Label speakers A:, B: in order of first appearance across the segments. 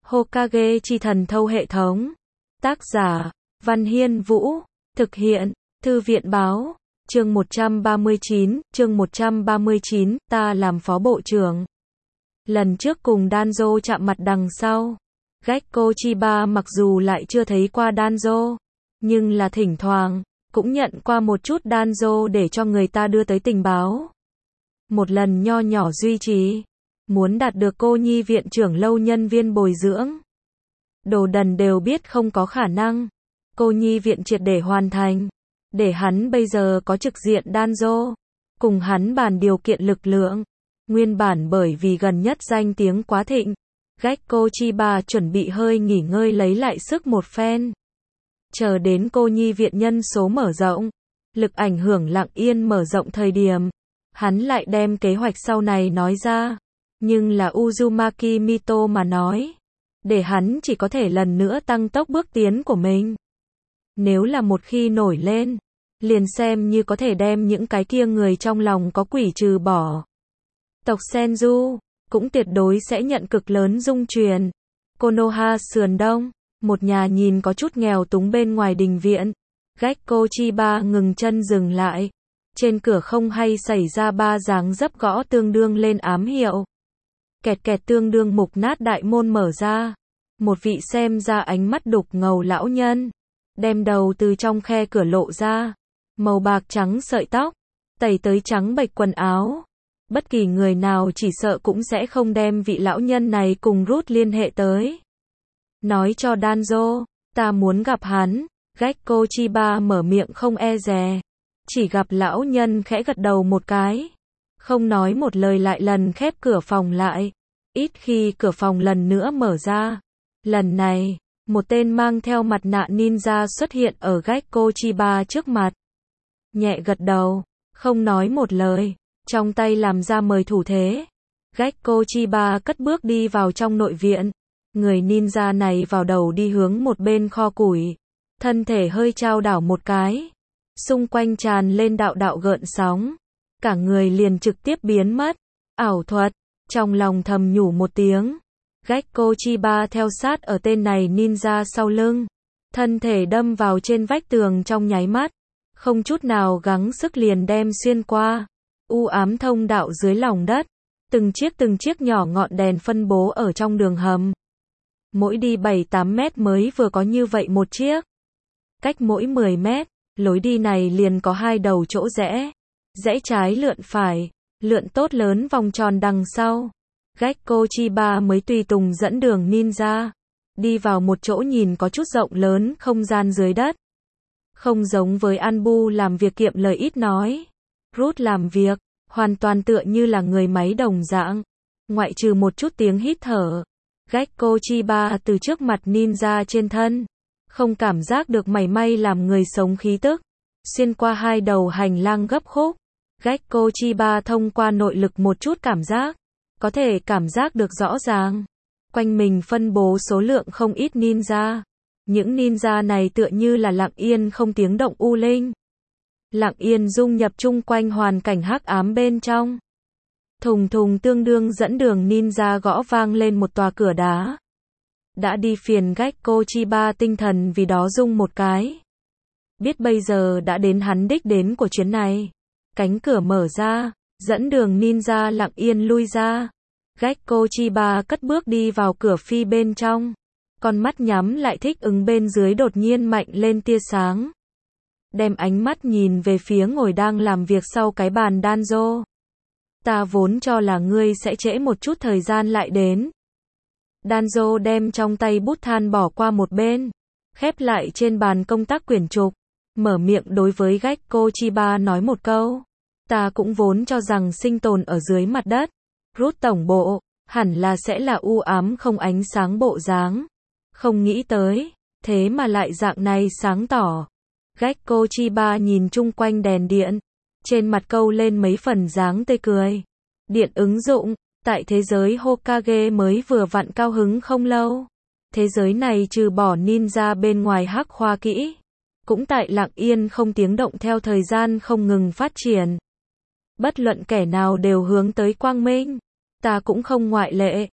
A: Hokage chi thần thâu hệ thống. Tác giả, Văn Hiên Vũ. Thực hiện, Thư viện báo. Chương 139, ta làm phó bộ trưởng. Lần trước cùng Danzo chạm mặt đằng sau. Gekko Chiba mặc dù lại chưa thấy qua Danzo, nhưng là thỉnh thoảng cũng nhận qua một chút Danzo để cho người ta đưa tới tình báo. Một lần nho nhỏ duy trì, muốn đạt được cô nhi viện trưởng lâu nhân viên bồi dưỡng. Đồ đần đều biết không có khả năng. Cô nhi viện triệt để hoàn thành, để hắn bây giờ có trực diện Danzo, cùng hắn bàn điều kiện lực lượng. Nguyên bản bởi vì gần nhất danh tiếng quá thịnh, Gekko Chiba chuẩn bị hơi nghỉ ngơi lấy lại sức một phen. Chờ đến cô nhi viện nhân số mở rộng, lực ảnh hưởng lặng yên mở rộng thời điểm, hắn lại đem kế hoạch sau này nói ra. Nhưng là Uzumaki Mito mà nói, để hắn chỉ có thể lần nữa tăng tốc bước tiến của mình. Nếu là một khi nổi lên, liền xem như có thể đem những cái kia người trong lòng có quỷ trừ bỏ. Tộc Senju cũng tuyệt đối sẽ nhận cực lớn dung truyền. Konoha sườn đông, một nhà nhìn có chút nghèo túng bên ngoài đình viện. Gekko Chiba ngừng chân dừng lại. Trên cửa không hay xảy ra ba dáng dấp gõ tương đương lên ám hiệu. Kẹt kẹt tương đương mục nát đại môn mở ra. Một vị xem ra ánh mắt đục ngầu lão nhân, đem đầu từ trong khe cửa lộ ra. Màu bạc trắng sợi tóc, tẩy tới trắng bệch quần áo. Bất kỳ người nào chỉ sợ cũng sẽ không đem vị lão nhân này cùng Ruth liên hệ tới. Nói cho Danzo, ta muốn gặp hắn. Gekko Chiba mở miệng không e dè. Chỉ gặp lão nhân khẽ gật đầu một cái. Không nói một lời lại lần khép cửa phòng lại. Ít khi cửa phòng lần nữa mở ra. Lần này, một tên mang theo mặt nạ ninja xuất hiện ở Gekko Chiba trước mặt. Nhẹ gật đầu, không nói một lời, trong tay làm ra mời thủ thế. Gekko Chiba cất bước đi vào trong nội viện. Người ninja này vào đầu đi hướng một bên kho củi. Thân thể hơi chao đảo một cái. Xung quanh tràn lên đạo đạo gợn sóng. Cả người liền trực tiếp biến mất. Ảo thuật, trong lòng thầm nhủ một tiếng. Gekko Chiba theo sát ở tên này ninja sau lưng. Thân thể đâm vào trên vách tường trong nháy mắt. Không chút nào gắng sức liền đem xuyên qua. U ám thông đạo dưới lòng đất. Từng chiếc nhỏ ngọn đèn phân bố ở trong đường hầm. Mỗi đi 7-8 mét mới vừa có như vậy một chiếc. Cách mỗi 10 mét, lối đi này liền có hai đầu chỗ rẽ. Rẽ trái lượn phải, lượn tốt lớn vòng tròn đằng sau. Gekko Chiba mới tùy tùng dẫn đường ninja. Đi vào một chỗ nhìn có chút rộng lớn không gian dưới đất. Không giống với Anbu làm việc kiệm lời ít nói. Ruth làm việc, hoàn toàn tựa như là người máy đồng dạng. Ngoại trừ một chút tiếng hít thở. Gekko Chiba từ trước mặt ninja trên thân. Không cảm giác được mảy may làm người sống khí tức. Xuyên qua hai đầu hành lang gấp khúc. Gekko Chiba thông qua nội lực một chút cảm giác. Có thể cảm giác được rõ ràng. Quanh mình phân bố số lượng không ít ninja. Những ninja này tựa như là lặng yên không tiếng động u linh. Lặng yên dung nhập chung quanh hoàn cảnh hắc ám bên trong. Thùng thùng tương đương dẫn đường ninja gõ vang lên một tòa cửa đá. Đã đi phiền Gekko Chiba tinh thần vì đó rung một cái. Biết bây giờ đã đến hắn đích đến của chuyến này. Cánh cửa mở ra, dẫn đường ninja lặng yên lui ra. Gekko Chiba cất bước đi vào cửa phi bên trong. Con mắt nhắm lại thích ứng bên dưới đột nhiên mạnh lên tia sáng. Đem ánh mắt nhìn về phía ngồi đang làm việc sau cái bàn Danzo. Ta vốn cho là ngươi sẽ trễ một chút thời gian lại đến. Danzo đem trong tay bút than bỏ qua một bên. Khép lại trên bàn công tác quyển trục. Mở miệng đối với Gekko Chiba nói một câu. Ta cũng vốn cho rằng sinh tồn ở dưới mặt đất. Rút tổng bộ, hẳn là sẽ là u ám không ánh sáng bộ dáng. Không nghĩ tới, thế mà lại dạng này sáng tỏ. Gekko Chiba nhìn chung quanh đèn điện. Trên mặt câu lên mấy phần dáng tươi cười. Điện ứng dụng, tại thế giới Hokage mới vừa vặn cao hứng không lâu. Thế giới này trừ bỏ ninja bên ngoài hắc khoa kỹ. Cũng tại lặng yên không tiếng động theo thời gian không ngừng phát triển. Bất luận kẻ nào đều hướng tới quang minh. Ta cũng không ngoại lệ.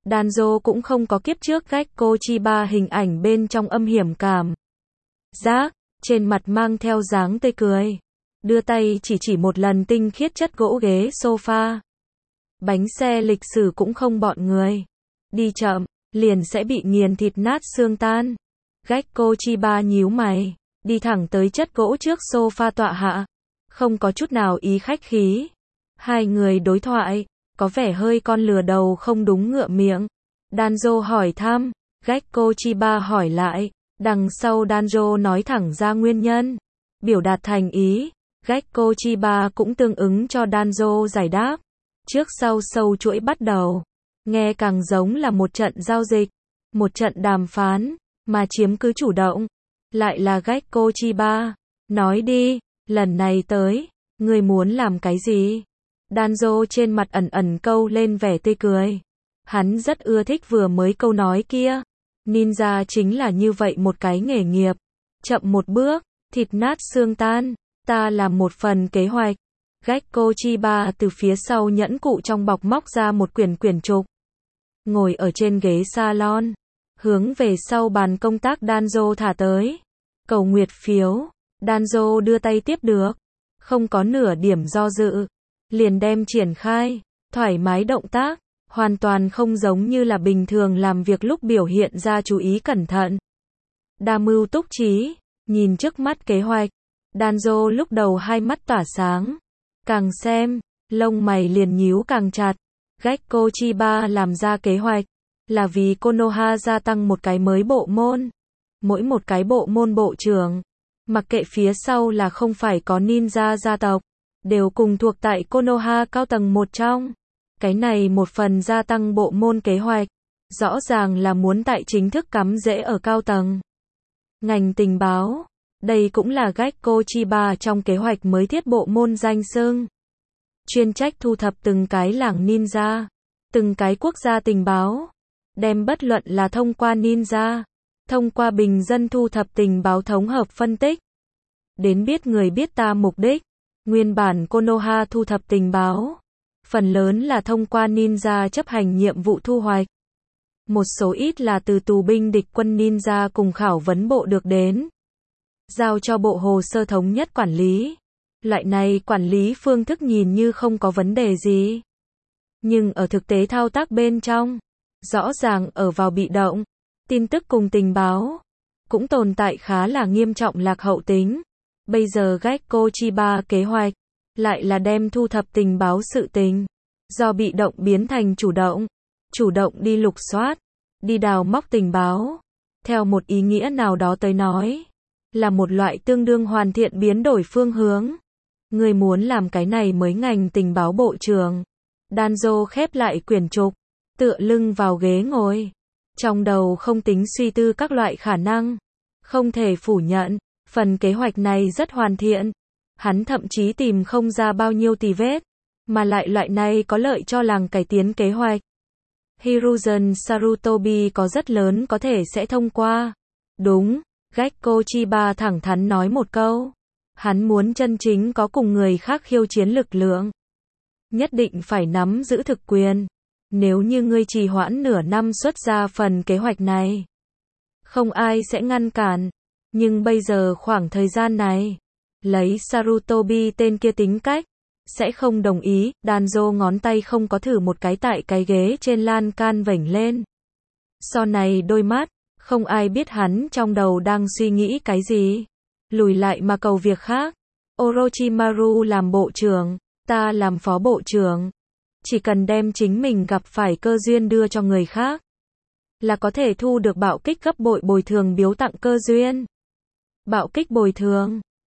A: Danzo cũng không có kiếp trước Gekko Chiba hình ảnh bên trong âm hiểm cảm giác, trên mặt mang theo dáng tươi cười. Đưa tay chỉ một lần tinh khiết chất gỗ ghế sofa. Bánh xe lịch sử cũng không bọn người. Đi chậm, liền sẽ bị nghiền thịt nát xương tan. Gekko Chiba nhíu mày, đi thẳng tới chất gỗ trước sofa tọa hạ. Không có chút nào ý khách khí. Hai người đối thoại, có vẻ hơi con lừa đầu không đúng ngựa miệng. Danzo hỏi thăm, Gekko Chiba hỏi lại. Đằng sau Danzo nói thẳng ra nguyên nhân, biểu đạt thành ý. Gekko Chiba cũng tương ứng cho Danzo giải đáp. Trước sau sâu chuỗi bắt đầu. Nghe càng giống là một trận giao dịch, một trận đàm phán, mà chiếm cứ chủ động. Lại là Gekko Chiba. Nói đi, lần này tới, ngươi muốn làm cái gì? Danzo trên mặt ẩn ẩn câu lên vẻ tươi cười. Hắn rất ưa thích vừa mới câu nói kia. Ninja chính là như vậy một cái nghề nghiệp. Chậm một bước, thịt nát xương tan. Ta làm một phần kế hoạch. Gekko Chiba từ phía sau nhẫn cụ trong bọc móc ra một quyển trục. Ngồi ở trên ghế salon. Hướng về sau bàn công tác Danzo thả tới. Cầu nguyệt phiếu. Danzo đưa tay tiếp được. Không có nửa điểm do dự. Liền đem triển khai. Thoải mái động tác. Hoàn toàn không giống như là bình thường làm việc lúc biểu hiện ra chú ý cẩn thận. Đa mưu túc trí. Nhìn trước mắt kế hoạch. Danzo lúc đầu hai mắt tỏa sáng. Càng xem, lông mày liền nhíu càng chặt. Gekko Chiba làm ra kế hoạch. Là vì Konoha gia tăng một cái mới bộ môn. Mỗi một cái bộ môn bộ trưởng. Mặc kệ phía sau là không phải có ninja gia tộc. Đều cùng thuộc tại Konoha cao tầng một trong. Cái này một phần gia tăng bộ môn kế hoạch. Rõ ràng là muốn tại chính thức cắm rễ ở cao tầng. Ngành tình báo. Đây cũng là Gekko Chiba trong kế hoạch mới thiết bộ môn danh xưng. Chuyên trách thu thập từng cái làng ninja. Từng cái quốc gia tình báo. Đem bất luận là thông qua ninja. Thông qua bình dân thu thập tình báo thống hợp phân tích. Đến biết người biết ta mục đích. Nguyên bản Konoha thu thập tình báo. Phần lớn là thông qua ninja chấp hành nhiệm vụ thu hoạch. Một số ít là từ tù binh địch quân ninja cùng khảo vấn bộ được đến. Giao cho bộ hồ sơ thống nhất quản lý. Loại này quản lý phương thức nhìn như không có vấn đề gì. Nhưng ở thực tế thao tác bên trong, rõ ràng ở vào bị động, tin tức cùng tình báo, cũng tồn tại khá là nghiêm trọng lạc hậu tính. Bây giờ Gekko Chiba kế hoạch, lại là đem thu thập tình báo sự tình, do bị động biến thành chủ động đi lục soát, đi đào móc tình báo. Theo một ý nghĩa nào đó tới nói, là một loại tương đương hoàn thiện biến đổi phương hướng. Người muốn làm cái này mới ngành tình báo bộ trưởng. Danzo khép lại quyển trục, tựa lưng vào ghế ngồi. Trong đầu không tính suy tư các loại khả năng. Không thể phủ nhận, phần kế hoạch này rất hoàn thiện. Hắn thậm chí tìm không ra bao nhiêu tì vết. Mà lại loại này có lợi cho làng cải tiến kế hoạch. Hiruzen Sarutobi có rất lớn có thể sẽ thông qua. Đúng, Gekko Chiba thẳng thắn nói một câu. Hắn muốn chân chính có cùng người khác khiêu chiến lực lượng. Nhất định phải nắm giữ thực quyền. Nếu như ngươi trì hoãn nửa năm xuất ra phần kế hoạch này, không ai sẽ ngăn cản. Nhưng bây giờ khoảng thời gian này, lấy Sarutobi tên kia tính cách, sẽ không đồng ý. Danzo ngón tay không có thử một cái tại cái ghế trên lan can vểnh lên. Sau này đôi mắt, không ai biết hắn trong đầu đang suy nghĩ cái gì. Lùi lại mà cầu việc khác. Orochimaru làm bộ trưởng, ta làm phó bộ trưởng. Chỉ cần đem chính mình gặp phải cơ duyên đưa cho người khác, là có thể thu được bạo kích gấp bội bồi thường biếu tặng cơ duyên. Bạo kích bồi thường,